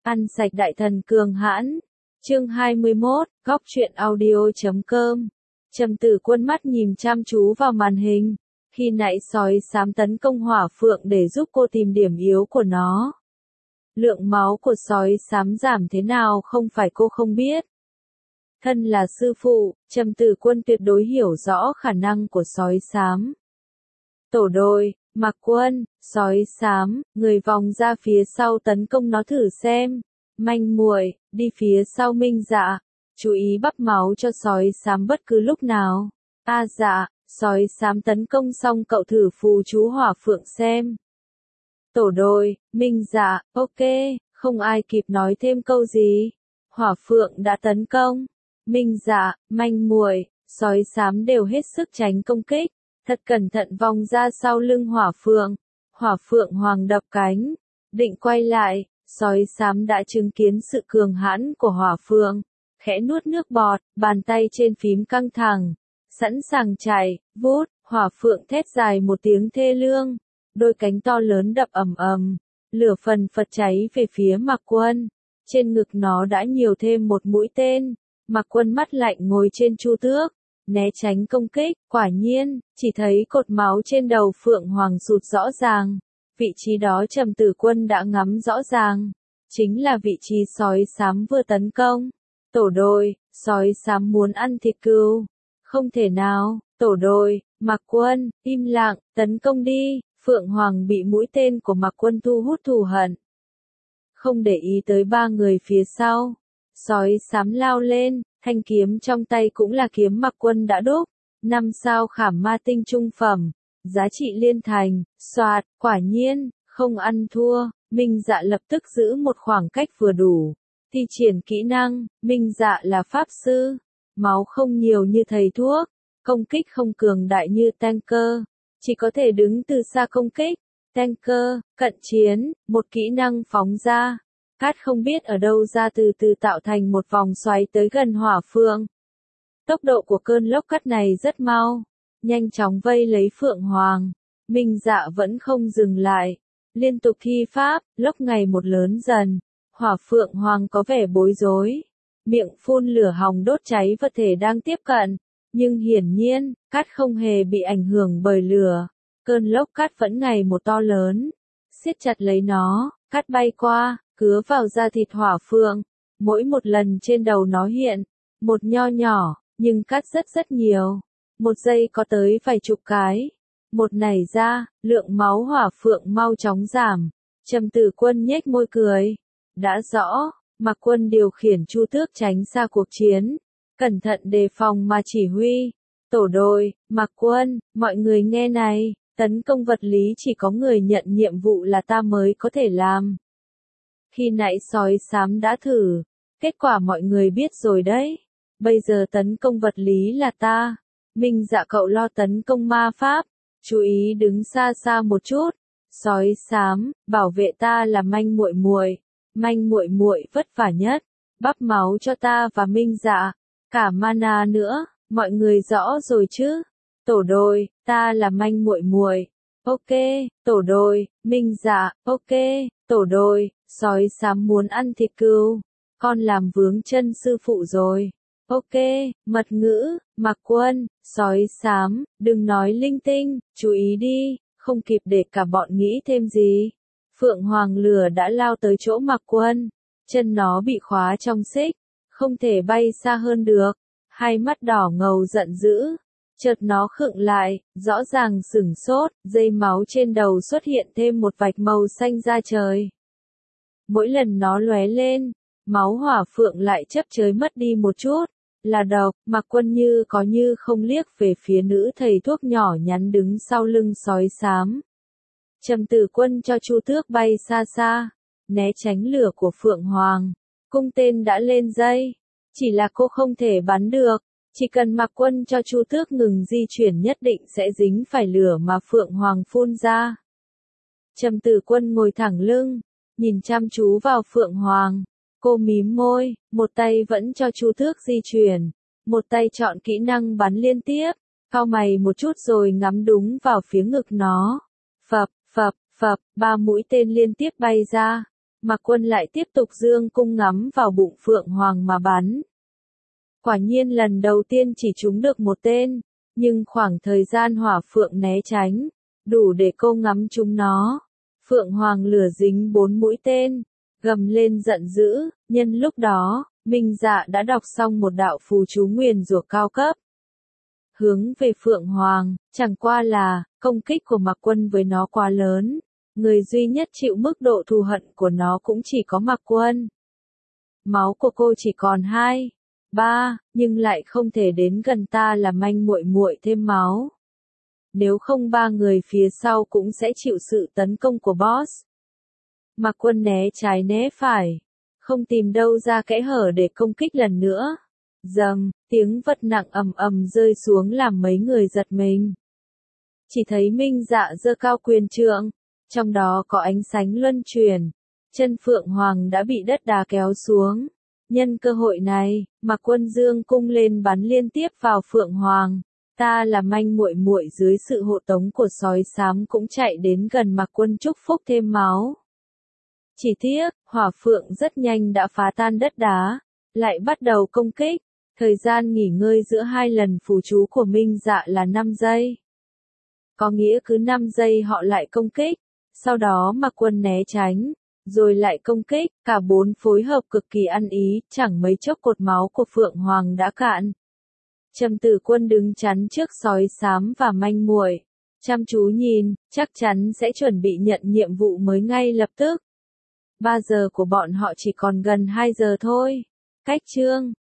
Ăn sạch đại thần cường hãn. Chương 21, góc truyện audio.com. Trầm Tử Quân mắt nhìn chăm chú vào màn hình. Khi nãy sói xám tấn công hỏa phượng để giúp cô tìm điểm yếu của nó. Lượng máu của sói xám giảm thế nào không phải cô không biết. Thân là sư phụ, Trầm Tử Quân tuyệt đối hiểu rõ khả năng của sói xám. Tổ đội, Mạc Quân, sói xám, người vòng ra phía sau tấn công nó thử xem. Manh muội, đi phía sau Minh Dạ, chú ý bắp máu cho sói xám bất cứ lúc nào. Dạ, sói xám tấn công xong cậu thử phù chú hỏa phượng xem. Tổ đội, Minh Dạ, ok, không ai kịp nói thêm câu gì. Hỏa phượng đã tấn công. Minh Dạ, manh muội, sói xám đều hết sức tránh công kích. Thật cẩn thận vòng ra sau lưng hỏa phượng. Hỏa phượng hoàng đập cánh. Định quay lại, sói xám đã chứng kiến sự cường hãn của hỏa phượng. Khẽ nuốt nước bọt, bàn tay trên phím căng thẳng. Sẵn sàng chạy, vút, hỏa phượng thét dài một tiếng thê lương. Đôi cánh to lớn đập ầm ầm. Lửa phần phật cháy về phía Mạc Quân. Trên ngực nó đã nhiều thêm một mũi tên. Mạc Quân mắt lạnh ngồi trên chu tước. Né tránh công kích, quả nhiên, chỉ thấy cột máu trên đầu Phượng Hoàng sụt rõ ràng. Vị trí đó Trầm Tử Quân đã ngắm rõ ràng. Chính là vị trí sói xám vừa tấn công. Tổ đội, sói xám muốn ăn thịt cừu. Không thể nào, tổ đội, Mạc Quân, im lặng, tấn công đi. Phượng Hoàng bị mũi tên của Mạc Quân thu hút thù hận. Không để ý tới ba người phía sau. Sói xám lao lên. Thanh kiếm trong tay cũng là kiếm Mạc Quân đã đúc, 5 sao khảm ma tinh trung phẩm, giá trị liên thành, soạt, quả nhiên, không ăn thua, Minh Dạ lập tức giữ một khoảng cách vừa đủ, thi triển kỹ năng, Minh Dạ là pháp sư, máu không nhiều như thầy thuốc, công kích không cường đại như tanker, chỉ có thể đứng từ xa công kích, tanker, cận chiến, một kỹ năng phóng ra. Cát không biết ở đâu ra từ từ tạo thành một vòng xoáy tới gần hỏa phượng. Tốc độ của cơn lốc cát này rất mau, nhanh chóng vây lấy Phượng Hoàng. Minh Dạ vẫn không dừng lại, liên tục thi pháp, lốc ngày một lớn dần. Hỏa Phượng Hoàng có vẻ bối rối, miệng phun lửa hòng đốt cháy vật thể đang tiếp cận, nhưng hiển nhiên, cát không hề bị ảnh hưởng bởi lửa. Cơn lốc cát vẫn ngày một to lớn, siết chặt lấy nó, cát bay qua. Cứa vào da thịt hỏa phượng, mỗi một lần trên đầu nó hiện, một nho nhỏ, nhưng cắt rất nhiều, một giây có tới vài chục cái, một nảy ra, lượng máu hỏa phượng mau chóng giảm, Trầm Tử Quân nhếch môi cười, đã rõ, Mạc Quân điều khiển chu tước tránh xa cuộc chiến, cẩn thận đề phòng mà chỉ huy, tổ đội, Mạc Quân, mọi người nghe này, tấn công vật lý chỉ có người nhận nhiệm vụ là ta mới có thể làm. Khi nãy sói xám đã thử, kết quả mọi người biết rồi đấy. Bây giờ tấn công vật lý là ta. Minh Dạ cậu lo tấn công ma pháp, chú ý đứng xa xa một chút. Sói xám, bảo vệ ta là manh muội muội. Manh muội muội vất vả nhất, bắp máu cho ta và Minh Dạ, cả mana nữa, mọi người rõ rồi chứ? Tổ đội, ta là manh muội muội. Ok, tổ đội, Minh Dạ, ok, tổ đội. Sói xám muốn ăn thịt cừu, con làm vướng chân sư phụ rồi. Ok, mật ngữ, Mạc Quân, sói xám, đừng nói linh tinh, chú ý đi, không kịp để cả bọn nghĩ thêm gì. Phượng Hoàng lửa đã lao tới chỗ Mạc Quân, chân nó bị khóa trong xích, không thể bay xa hơn được, hai mắt đỏ ngầu giận dữ. Chợt nó khựng lại, rõ ràng sửng sốt, dây máu trên đầu xuất hiện thêm một vạch màu xanh da trời. Mỗi lần nó lóe lên, máu hỏa phượng lại chấp chới mất đi một chút, là độc. Mạc Quân như có như không liếc về phía nữ thầy thuốc nhỏ nhắn đứng sau lưng sói xám. Trầm Tử Quân cho chu tước bay xa xa, né tránh lửa của Phượng Hoàng, cung tên đã lên dây, chỉ là cô không thể bắn được, chỉ cần Mạc Quân cho chu tước ngừng di chuyển nhất định sẽ dính phải lửa mà Phượng Hoàng phun ra. Trầm Tử Quân ngồi thẳng lưng, nhìn chăm chú vào Phượng Hoàng, cô mím môi, một tay vẫn cho chu tước di chuyển, một tay chọn kỹ năng bắn liên tiếp, cau mày một chút rồi ngắm đúng vào phía ngực nó. Phập, phập, phập, 3 mũi tên liên tiếp bay ra, Mạc Quân lại tiếp tục dương cung ngắm vào bụng Phượng Hoàng mà bắn. Quả nhiên lần đầu tiên chỉ trúng được một tên, nhưng khoảng thời gian hỏa phượng né tránh, đủ để cô ngắm trúng nó. Phượng Hoàng lửa dính 4 mũi tên, gầm lên giận dữ, nhân lúc đó, Minh Dạ đã đọc xong một đạo phù chú nguyền rủa cao cấp. Hướng về Phượng Hoàng, chẳng qua là, công kích của Mạc Quân với nó quá lớn, người duy nhất chịu mức độ thù hận của nó cũng chỉ có Mạc Quân. Máu của cô chỉ còn 2, 3, nhưng lại không thể đến gần ta là manh muội muội thêm máu. Nếu không 3 người phía sau cũng sẽ chịu sự tấn công của boss. Mạc Quân né trái né phải, không tìm đâu ra kẽ hở để công kích lần nữa. Dầm, tiếng vật nặng ầm ầm rơi xuống làm mấy người giật mình. Chỉ thấy Minh Dạ giơ cao quyền trượng, trong đó có ánh sáng luân chuyển. Chân Phượng Hoàng đã bị đất đá kéo xuống. Nhân cơ hội này, Mạc Quân dương cung lên bắn liên tiếp vào Phượng Hoàng. Ta là manh muội muội dưới sự hộ tống của sói xám cũng chạy đến gần Mạc Quân chúc phúc thêm máu. Chỉ tiếc, hỏa phượng rất nhanh đã phá tan đất đá, lại bắt đầu công kích. Thời gian nghỉ ngơi giữa 2 lần phù chú của Minh Dạ là 5 giây. Có nghĩa cứ 5 giây họ lại công kích, sau đó Mạc Quân né tránh, rồi lại công kích, cả 4 phối hợp cực kỳ ăn ý, chẳng mấy chốc cột máu của Phượng Hoàng đã cạn. Trầm Tử Quân đứng chắn trước sói xám và manh muội, chăm chú nhìn, chắc chắn sẽ chuẩn bị nhận nhiệm vụ mới ngay lập tức. 3 giờ của bọn họ chỉ còn gần 2 giờ thôi. Cách chương